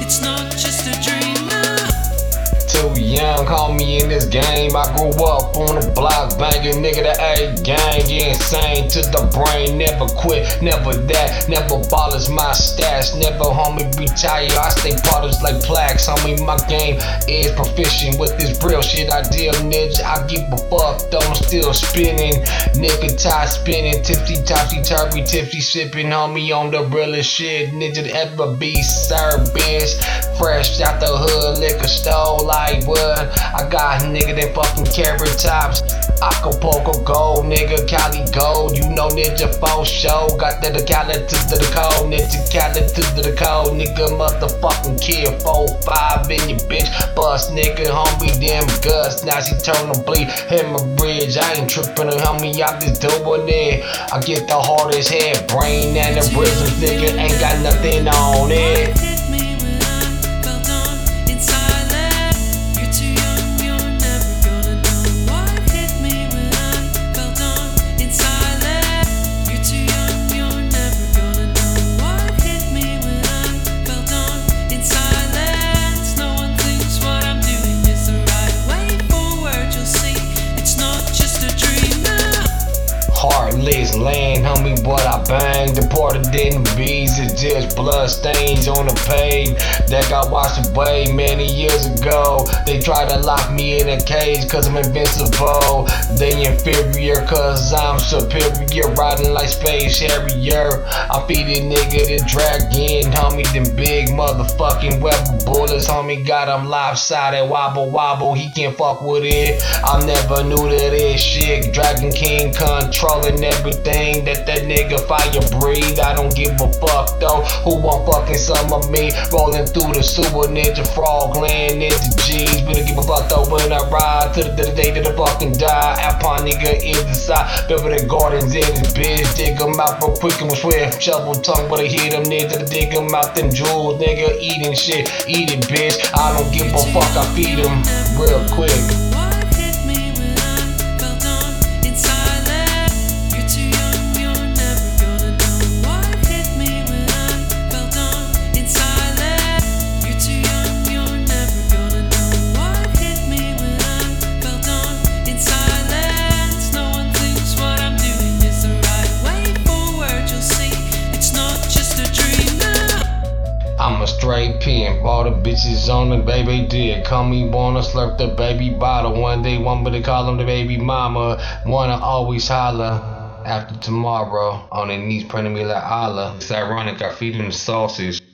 It's not just a dream now. Too young, call me in this game. I grew up on the block, banging nigga the A-gang. Yeah, insane to the brain, never quit, never that, never ballers my stats, never homie retire. I stay potters like plaques, homie. My game is proficient with this real shit I deal, nigga. I give a fuck though I'm still spinning, nigga. Tie spinning, tipsy, topsy-turvy, tipsy sipping, homie on the realest shit, nigga to ever be served, bitch. Fresh out the hood, liquor store, like what? I got nigga them fucking carrot tops, Acapulco gold, nigga, Cali gold. You know ninja for show, got the Cali to the code, ninja Cali to the code, nigga, motherfucking kill 4-5 in your bitch, bust nigga, homie, them guts. Now she turn to bleed, hemorrhage. I ain't tripping, homie, I'm just doing it. I get the hardest head, brain and the rhythms, nigga, ain't got nothing on it. Heartless land, homie, what I bang. Deported in the bees, it's just blood stains on the page that got washed away many years ago. They try to lock me in a cage cause I'm invincible. They inferior cause I'm superior, riding like Space Harrier. I feed a nigga the dragon, homie, them big motherfucking weapon bullets, homie, got him lopsided, wobble wobble, he can't fuck with it. I never knew that this shit, Dragon King controlling everything that nigga fire breathe. I don't give a fuck though, who want fucking some of me, rolling through the sewer, ninja frog land, ninja G's. We don't give a fuck though when I ride to the day that I fucking die. Alpine nigga is the side, Beverly Gardens in this bitch, dig them out real quick and with swift, shovel tongue when I hit them, nigga, dig them out them jewels, nigga, eating shit, eat it bitch, I don't give a fuck, I feed them real quick. I'm a straight pimp, all the bitches on the baby dick. Call me wanna slurp the baby bottle. One day want me to call him the baby mama. Wanna always holler after tomorrow. On their knees praying to me like Allah. It's ironic, I feed them the sausage.